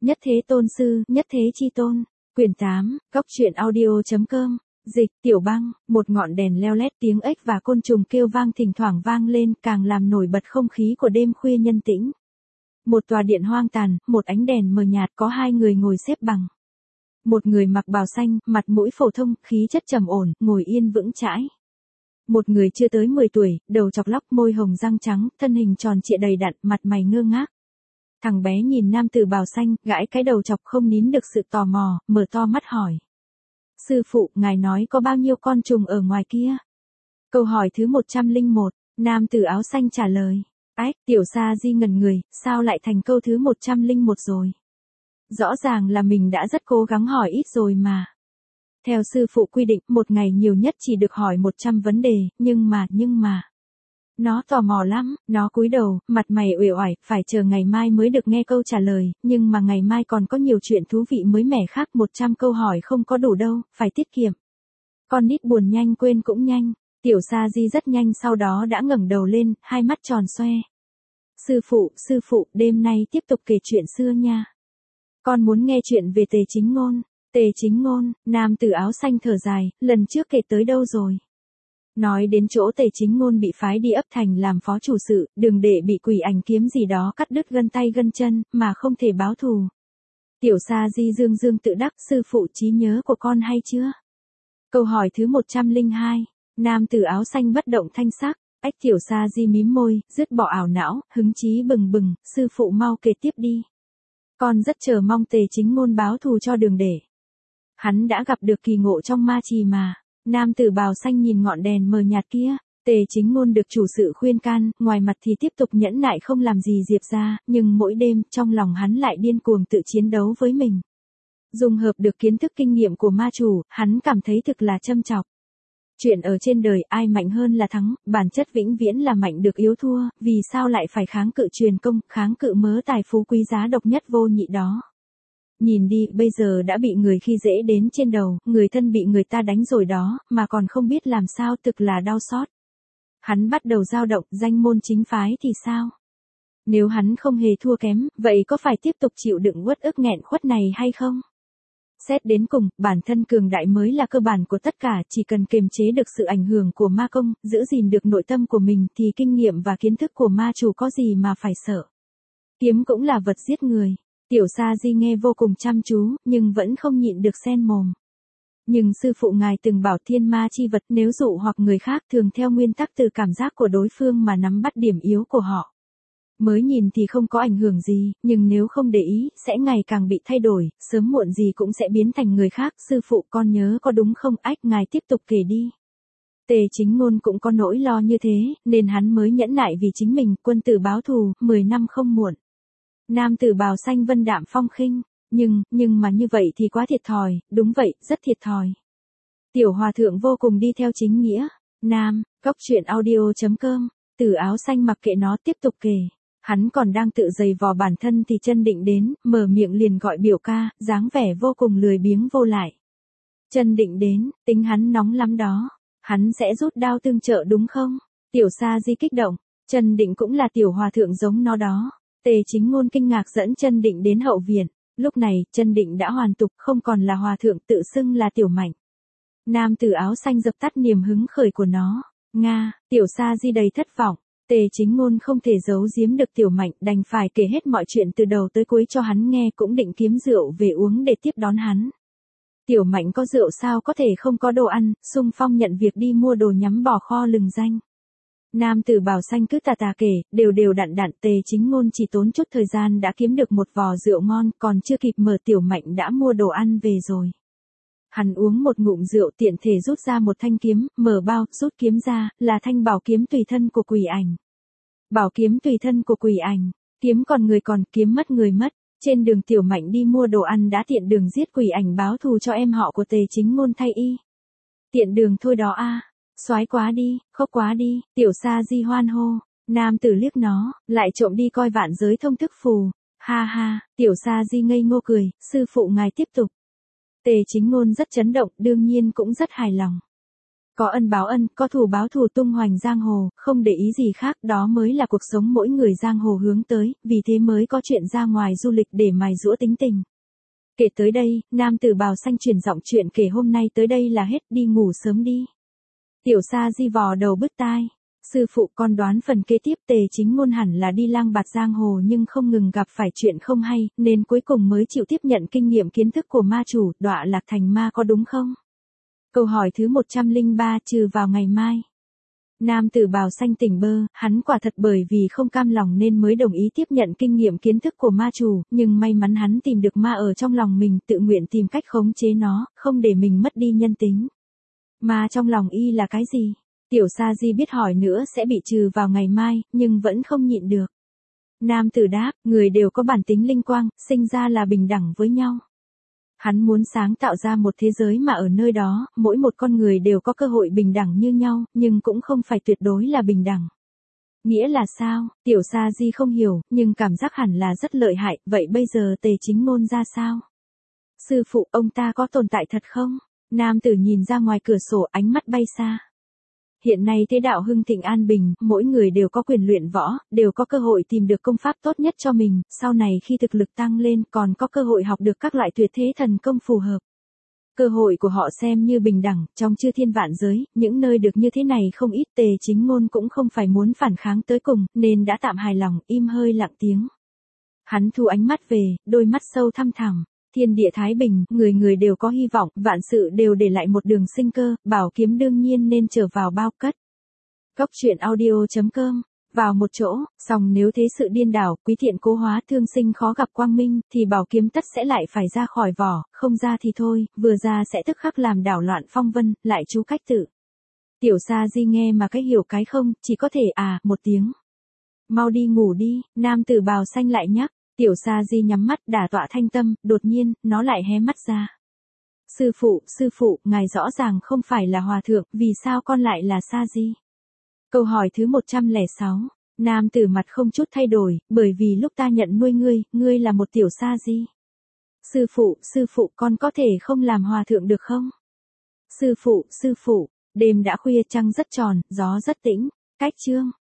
Nhất thế tôn sư, nhất thế chi tôn. Quyển 8, Góc truyện audio.com. Dịch, Tiểu Băng, một ngọn đèn leo lét, tiếng ếch và côn trùng kêu vang thỉnh thoảng vang lên, càng làm nổi bật không khí của đêm khuya nhân tĩnh. Một tòa điện hoang tàn, một ánh đèn mờ nhạt, có hai người ngồi xếp bằng. Một người mặc bào xanh, mặt mũi phổ thông, khí chất trầm ổn, ngồi yên vững chãi. Một người chưa tới 10 tuổi, đầu chọc lóc, môi hồng răng trắng, thân hình tròn trịa đầy đặn, mặt mày ngơ ngác. Thằng bé nhìn nam tử bào xanh, gãi cái đầu chọc không nín được sự tò mò, mở to mắt hỏi. Sư phụ, ngài nói có bao nhiêu con trùng ở ngoài kia? Câu hỏi thứ 101, nam tử áo xanh trả lời. Ách, Tiểu Sa Di ngẩn người, sao lại thành câu thứ 101 rồi? Rõ ràng là mình đã rất cố gắng hỏi ít rồi mà. Theo sư phụ quy định, một ngày nhiều nhất chỉ được hỏi 100 vấn đề, nhưng mà. Nó tò mò lắm, nó cúi đầu, mặt mày uể oải, phải chờ ngày mai mới được nghe câu trả lời, nhưng mà ngày mai còn có nhiều chuyện thú vị mới mẻ khác, 100 câu hỏi không có đủ đâu, phải tiết kiệm. Con nít buồn nhanh quên cũng nhanh, Tiểu Sa Di rất nhanh sau đó đã ngẩng đầu lên, hai mắt tròn xoe. Sư phụ, đêm nay tiếp tục kể chuyện xưa nha. Con muốn nghe chuyện về Tề Chính Ngôn. Tề Chính Ngôn, nam tử áo xanh thở dài, lần trước kể tới đâu rồi? Nói đến chỗ Tề Chính Ngôn bị phái đi ấp thành làm phó chủ sự, đừng để bị quỷ ảnh kiếm gì đó cắt đứt gân tay gân chân, mà không thể báo thù. Tiểu Sa Di dương tự đắc, sư phụ trí nhớ của con hay chưa? Câu hỏi thứ 102, nam tử áo xanh bất động thanh sắc, ách Tiểu Sa Di mím môi, dứt bỏ ảo não, hứng chí bừng bừng, sư phụ mau kể tiếp đi. Con rất chờ mong Tề Chính Ngôn báo thù cho Đường Để. Hắn đã gặp được kỳ ngộ trong ma trì mà. Nam tử bào xanh nhìn ngọn đèn mờ nhạt kia, Tề Chính Ngôn được chủ sự khuyên can, ngoài mặt thì tiếp tục nhẫn nại không làm gì Diệp ra, nhưng mỗi đêm, trong lòng hắn lại điên cuồng tự chiến đấu với mình. Dùng hợp được kiến thức kinh nghiệm của ma chủ, hắn cảm thấy thực là châm chọc. Chuyện ở trên đời, ai mạnh hơn là thắng, bản chất vĩnh viễn là mạnh được yếu thua, vì sao lại phải kháng cự truyền công, kháng cự mớ tài phú quý giá độc nhất vô nhị đó. Nhìn đi, bây giờ đã bị người khi dễ đến trên đầu, người thân bị người ta đánh rồi đó, mà còn không biết làm sao, thực là đau xót. Hắn bắt đầu dao động, danh môn chính phái thì sao? Nếu hắn không hề thua kém, vậy có phải tiếp tục chịu đựng uất ức nghẹn khuất này hay không? Xét đến cùng, bản thân cường đại mới là cơ bản của tất cả, chỉ cần kiềm chế được sự ảnh hưởng của ma công, giữ gìn được nội tâm của mình thì kinh nghiệm và kiến thức của ma chủ có gì mà phải sợ. Kiếm cũng là vật giết người. Tiểu Sa Di nghe vô cùng chăm chú, nhưng vẫn không nhịn được sen mồm. Nhưng sư phụ ngài từng bảo thiên ma chi vật nếu dụ hoặc người khác thường theo nguyên tắc từ cảm giác của đối phương mà nắm bắt điểm yếu của họ. Mới nhìn thì không có ảnh hưởng gì, nhưng nếu không để ý, sẽ ngày càng bị thay đổi, sớm muộn gì cũng sẽ biến thành người khác. Sư phụ con nhớ có đúng không? Ách, ngài tiếp tục kể đi. Tề Chính Ngôn cũng có nỗi lo như thế, nên hắn mới nhẫn nại vì chính mình, quân tử báo thù, 10 năm không muộn. Nam tử bào xanh vân đạm phong khinh, nhưng mà như vậy thì quá thiệt thòi, đúng vậy, rất thiệt thòi. Tiểu hòa thượng vô cùng đi theo chính nghĩa. Nam, Góc truyện audio.com, tử áo xanh mặc kệ nó tiếp tục kể. Hắn còn đang tự giày vò bản thân thì Chân Định đến, mở miệng liền gọi biểu ca, dáng vẻ vô cùng lười biếng vô lại. Chân Định đến, tính hắn nóng lắm đó. Hắn sẽ rút đao tương trợ đúng không? Tiểu Sa Di kích động, Chân Định cũng là tiểu hòa thượng giống nó đó. Tề Chính Ngôn kinh ngạc dẫn Chân Định đến hậu viện. Lúc này, Chân Định đã hoàn tục, không còn là hòa thượng, tự xưng là Tiểu Mạnh. Nam tử áo xanh dập tắt niềm hứng khởi của nó. Nga, Tiểu Sa Di đầy thất vọng. Tề Chính Ngôn không thể giấu giếm được Tiểu Mạnh, đành phải kể hết mọi chuyện từ đầu tới cuối cho hắn nghe, cũng định kiếm rượu về uống để tiếp đón hắn. Tiểu Mạnh có rượu sao có thể không có đồ ăn, xung phong nhận việc đi mua đồ nhắm bò kho lừng danh. Nam tử bào xanh cứ tà kể, đều đặn, Tề Chính Ngôn chỉ tốn chút thời gian đã kiếm được một vò rượu ngon, còn chưa kịp mở Tiểu Mạnh đã mua đồ ăn về rồi. Hắn uống một ngụm rượu tiện thể rút ra một thanh kiếm, mở bao, rút kiếm ra, là thanh bảo kiếm tùy thân của quỷ ảnh. Bảo kiếm tùy thân của quỷ ảnh, kiếm còn người còn, kiếm mất người mất. Trên đường Tiểu Mạnh đi mua đồ ăn đã tiện đường giết quỷ ảnh báo thù cho em họ của Tề Chính Ngôn thay y. Tiện đường thôi đó a. Soái quá đi, khóc quá đi, Tiểu Sa Di hoan hô. Nam tử liếc nó, lại trộm đi coi vạn giới thông thức phù. Ha ha, Tiểu Sa Di ngây ngô cười, sư phụ ngài tiếp tục. Tề Chính Ngôn rất chấn động, đương nhiên cũng rất hài lòng. Có ân báo ân, có thù báo thù, tung hoành giang hồ, không để ý gì khác, đó mới là cuộc sống mỗi người giang hồ hướng tới, vì thế mới có chuyện ra ngoài du lịch để mài giũa tính tình. Kể tới đây, nam tử bào xanh chuyển giọng, chuyện kể hôm nay tới đây là hết, đi ngủ sớm đi. Tiểu Sa Di vò đầu bứt tai. Sư phụ, con đoán phần kế tiếp Tề Chính Ngôn hẳn là đi lang bạt giang hồ nhưng không ngừng gặp phải chuyện không hay, nên cuối cùng mới chịu tiếp nhận kinh nghiệm kiến thức của ma chủ, đọa lạc thành ma, có đúng không? Câu hỏi thứ 103, trừ vào ngày mai. Nam tử bào xanh tỉnh bơ, hắn quả thật bởi vì không cam lòng nên mới đồng ý tiếp nhận kinh nghiệm kiến thức của ma chủ, nhưng may mắn hắn tìm được ma ở trong lòng mình, tự nguyện tìm cách khống chế nó, không để mình mất đi nhân tính. Ma trong lòng y là cái gì? Tiểu Sa Di biết hỏi nữa sẽ bị trừ vào ngày mai, nhưng vẫn không nhịn được. Nam tử đáp, người đều có bản tính linh quang, sinh ra là bình đẳng với nhau. Hắn muốn sáng tạo ra một thế giới mà ở nơi đó, mỗi một con người đều có cơ hội bình đẳng như nhau, nhưng cũng không phải tuyệt đối là bình đẳng. Nghĩa là sao? Tiểu Sa Di không hiểu, nhưng cảm giác hẳn là rất lợi hại, vậy bây giờ Tề Chính Ngôn ra sao? Sư phụ, ông ta có tồn tại thật không? Nam tử nhìn ra ngoài cửa sổ, ánh mắt bay xa. Hiện nay thế đạo hưng thịnh an bình, mỗi người đều có quyền luyện võ, đều có cơ hội tìm được công pháp tốt nhất cho mình, sau này khi thực lực tăng lên còn có cơ hội học được các loại tuyệt thế thần công phù hợp. Cơ hội của họ xem như bình đẳng, trong chư thiên vạn giới, những nơi được như thế này không ít. Tề Chính Ngôn cũng không phải muốn phản kháng tới cùng, nên đã tạm hài lòng, im hơi lặng tiếng. Hắn thu ánh mắt về, đôi mắt sâu thăm thẳm. Thiên địa thái bình, người người đều có hy vọng, vạn sự đều để lại một đường sinh cơ, bảo kiếm đương nhiên nên trở vào bao cất. Góc truyện audio.com, vào một chỗ, song nếu thế sự điên đảo, quý thiện cố hóa, thương sinh khó gặp quang minh, thì bảo kiếm tất sẽ lại phải ra khỏi vỏ, không ra thì thôi, vừa ra sẽ tức khắc làm đảo loạn phong vân, lại chú cách tự. Tiểu Sa Di nghe mà cái hiểu cái không, chỉ có thể một tiếng. Mau đi ngủ đi, nam tử bào xanh lại nhắc. Tiểu Sa Di nhắm mắt đả tọa thanh tâm, đột nhiên, nó lại hé mắt ra. Sư phụ, ngài rõ ràng không phải là hòa thượng, vì sao con lại là Sa Di? Câu hỏi thứ 106, nam tử mặt không chút thay đổi, bởi vì lúc ta nhận nuôi ngươi là một tiểu Sa Di. Sư phụ, con có thể không làm hòa thượng được không? Sư phụ, đêm đã khuya, trăng rất tròn, gió rất tĩnh, cách chương.